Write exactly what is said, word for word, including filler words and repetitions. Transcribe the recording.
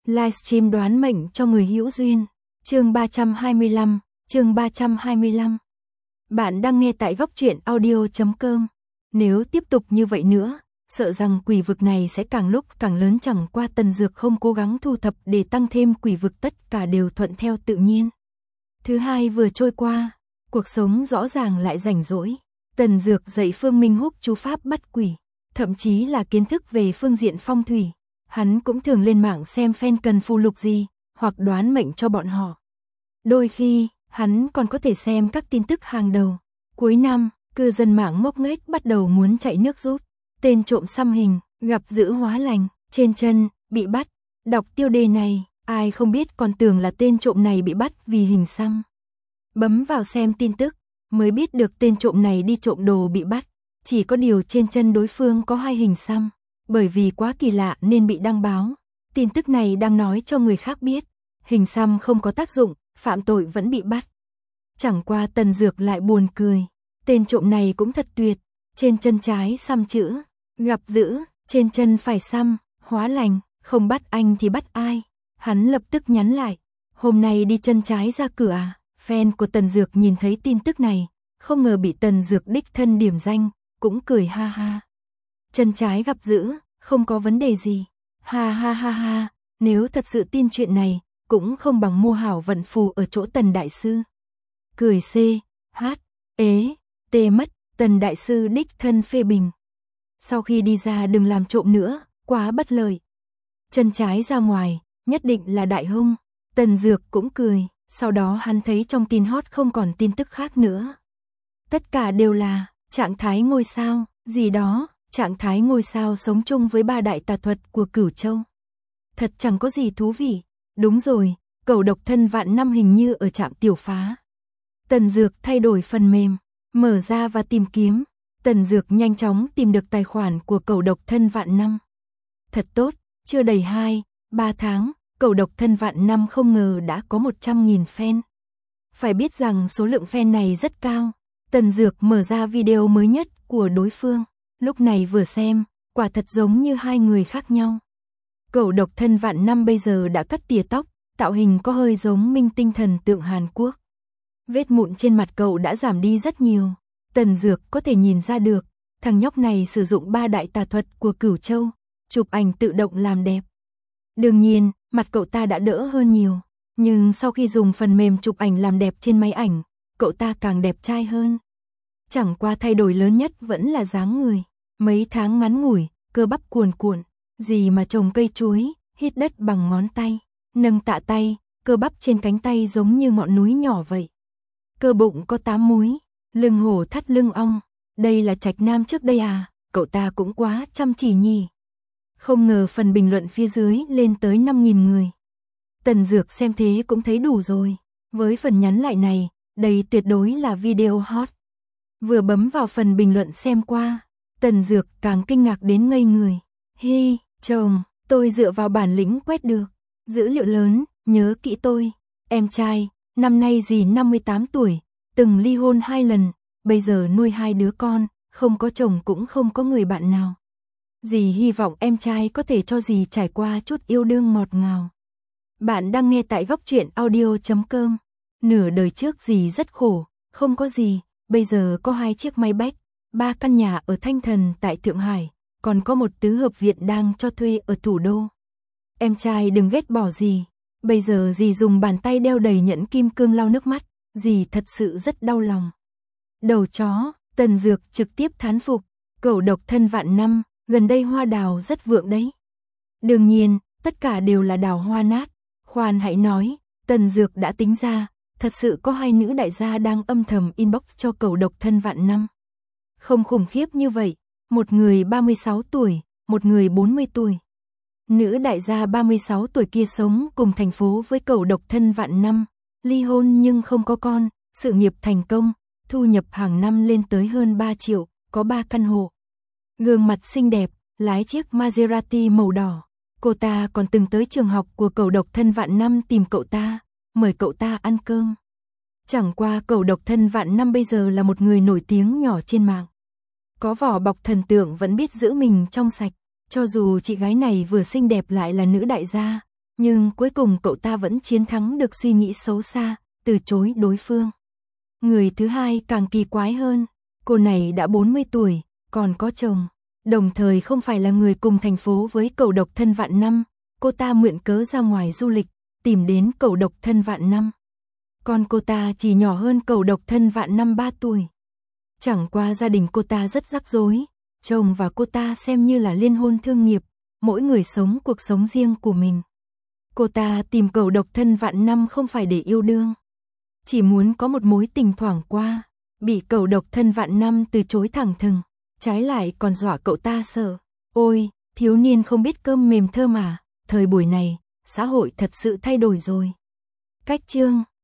Livestream đoán mệnh cho người hữu duyên. Chương ba trăm hai mươi lăm, chương ba trăm hai mươi lăm. Bạn đang nghe tại góc truyện audio chấm com. Nếu tiếp tục như vậy nữa, sợ rằng quỷ vực này sẽ càng lúc càng lớn, chẳng qua Tần Dược không cố gắng thu thập để tăng thêm quỷ vực, tất cả đều thuận theo tự nhiên. Thứ hai vừa trôi qua, cuộc sống rõ ràng lại rảnh rỗi. Tần Dược dạy Phương Minh Húc chú pháp bắt quỷ, thậm chí là kiến thức về phương diện phong thủy. Hắn cũng thường lên mạng xem fan cần phù lục gì, hoặc đoán mệnh cho bọn họ. Đôi khi, hắn còn có thể xem các tin tức hàng đầu. Cuối năm, cư dân mạng ngốc nghếch bắt đầu muốn chạy nước rút. Tên trộm xăm hình, gặp dữ hóa lành, trên chân, bị bắt. Đọc tiêu đề này, ai không biết còn tưởng là tên trộm này bị bắt vì hình xăm. Bấm vào xem tin tức, mới biết được tên trộm này đi trộm đồ bị bắt. Chỉ có điều trên chân đối phương có hai hình xăm. Bởi vì quá kỳ lạ nên bị đăng báo. Tin tức này đang nói cho người khác biết, hình xăm không có tác dụng, phạm tội vẫn bị bắt. Chẳng qua Tần Dược lại buồn cười. Tên trộm này cũng thật tuyệt. Trên chân trái xăm chữ, gặp dữ, trên chân phải xăm, hóa lành, không bắt anh thì bắt ai. Hắn lập tức nhắn lại, hôm nay đi chân trái ra cửa à? Fan của Tần Dược nhìn thấy tin tức này, không ngờ bị Tần Dược đích thân điểm danh, cũng cười ha ha. Chân trái gặp dữ, không có vấn đề gì. Ha ha ha ha, nếu thật sự tin chuyện này, cũng không bằng mua hảo vận phù ở chỗ Tần Đại Sư. Cười c, hát, ế, tê mất, Tần Đại Sư đích thân phê bình. Sau khi đi ra đừng làm trộm nữa, quá bất lợi. Chân trái ra ngoài, nhất định là đại hung. Tần Dược cũng cười, sau đó hắn thấy trong tin hot không còn tin tức khác nữa. Tất cả đều là trạng thái ngôi sao, gì đó. Trạng thái ngôi sao sống chung với ba đại tà thuật của Cửu Châu. Thật chẳng có gì thú vị. Đúng rồi, cẩu độc thân vạn năm hình như ở trạm tiểu phá. Tần Dược thay đổi phần mềm, mở ra và tìm kiếm. Tần Dược nhanh chóng tìm được tài khoản của cẩu độc thân vạn năm. Thật tốt, chưa đầy hai, ba tháng, cẩu độc thân vạn năm không ngờ đã có một trăm nghìn fan. Phải biết rằng số lượng fan này rất cao. Tần Dược mở ra video mới nhất của đối phương. Lúc này vừa xem, quả thật giống như hai người khác nhau. Cẩu độc thân vạn năm bây giờ đã cắt tỉa tóc, tạo hình có hơi giống minh tinh thần tượng Hàn Quốc. Vết mụn trên mặt cậu đã giảm đi rất nhiều. Tần Dược có thể nhìn ra được, thằng nhóc này sử dụng ba đại tà thuật của Cửu Châu, chụp ảnh tự động làm đẹp. Đương nhiên, mặt cậu ta đã đỡ hơn nhiều, nhưng sau khi dùng phần mềm chụp ảnh làm đẹp trên máy ảnh, cậu ta càng đẹp trai hơn. Chẳng qua thay đổi lớn nhất vẫn là dáng người. Mấy tháng ngắn ngủi, cơ bắp cuồn cuộn, gì mà trồng cây chuối, hít đất bằng ngón tay, nâng tạ tay, cơ bắp trên cánh tay giống như ngọn núi nhỏ vậy. Cơ bụng có tám múi, lưng hổ thắt lưng ong, đây là Trạch Nam trước đây à, cậu ta cũng quá chăm chỉ nhỉ. Không ngờ phần bình luận phía dưới lên tới năm nghìn người. Tần Dược xem thế cũng thấy đủ rồi, với phần nhắn lại này, đây tuyệt đối là video hot. Vừa bấm vào phần bình luận xem qua, Tần Dược càng kinh ngạc đến ngây người. Hi, chồng, tôi dựa vào bản lĩnh quét được. Dữ liệu lớn, nhớ kỹ tôi. Em trai, năm nay dì năm mươi tám tuổi, từng ly hôn hai lần, bây giờ nuôi hai đứa con, không có chồng cũng không có người bạn nào. Dì hy vọng em trai có thể cho dì trải qua chút yêu đương ngọt ngào. Bạn đang nghe tại góc truyện audio chấm com. Nửa đời trước dì rất khổ, không có gì. Bây giờ có hai chiếc máy bách, ba căn nhà ở Thanh Thần tại Thượng Hải, còn có một tứ hợp viện đang cho thuê ở thủ đô. Em trai đừng ghét bỏ gì, bây giờ dì dùng bàn tay đeo đầy nhẫn kim cương lau nước mắt, dì thật sự rất đau lòng. Đầu chó, Tần Dược trực tiếp thán phục, cẩu độc thân vạn năm, gần đây hoa đào rất vượng đấy. Đương nhiên, tất cả đều là đào hoa nát, khoan hãy nói, Tần Dược đã tính ra. Thật sự có hai nữ đại gia đang âm thầm inbox cho cẩu độc thân vạn năm. Không khủng khiếp như vậy, một người ba mươi sáu tuổi, một người bốn mươi tuổi. Nữ đại gia ba mươi sáu tuổi kia sống cùng thành phố với cẩu độc thân vạn năm, ly hôn nhưng không có con, sự nghiệp thành công, thu nhập hàng năm lên tới hơn ba triệu, có ba căn hộ. Gương mặt xinh đẹp, lái chiếc Maserati màu đỏ. Cô ta còn từng tới trường học của cẩu độc thân vạn năm tìm cậu ta, mời cậu ta ăn cơm. Chẳng qua cẩu độc thân vạn năm bây giờ là một người nổi tiếng nhỏ trên mạng. Có vỏ bọc thần tượng vẫn biết giữ mình trong sạch. Cho dù chị gái này vừa xinh đẹp lại là nữ đại gia, Nhưng cuối cùng cậu ta vẫn chiến thắng được suy nghĩ xấu xa, từ chối đối phương. Người thứ hai càng kỳ quái hơn, cô này đã bốn mươi tuổi, còn có chồng, đồng thời không phải là người cùng thành phố với cậu độc thân vạn năm, cô ta mượn cớ ra ngoài du lịch, tìm đến cậu độc thân vạn năm. Còn cô ta chỉ nhỏ hơn cậu độc thân vạn năm ba tuổi. Chẳng qua gia đình cô ta rất rắc rối, chồng và cô ta xem như là liên hôn thương nghiệp, mỗi người sống cuộc sống riêng của mình. Cô ta tìm cậu độc thân vạn năm không phải để yêu đương, chỉ muốn có một mối tình thoảng qua, bị cậu độc thân vạn năm từ chối thẳng thừng, trái lại còn dọa cậu ta sợ. Ôi, thiếu niên không biết cơm mềm thơm mà, thời buổi này, xã hội thật sự thay đổi rồi. Cách chương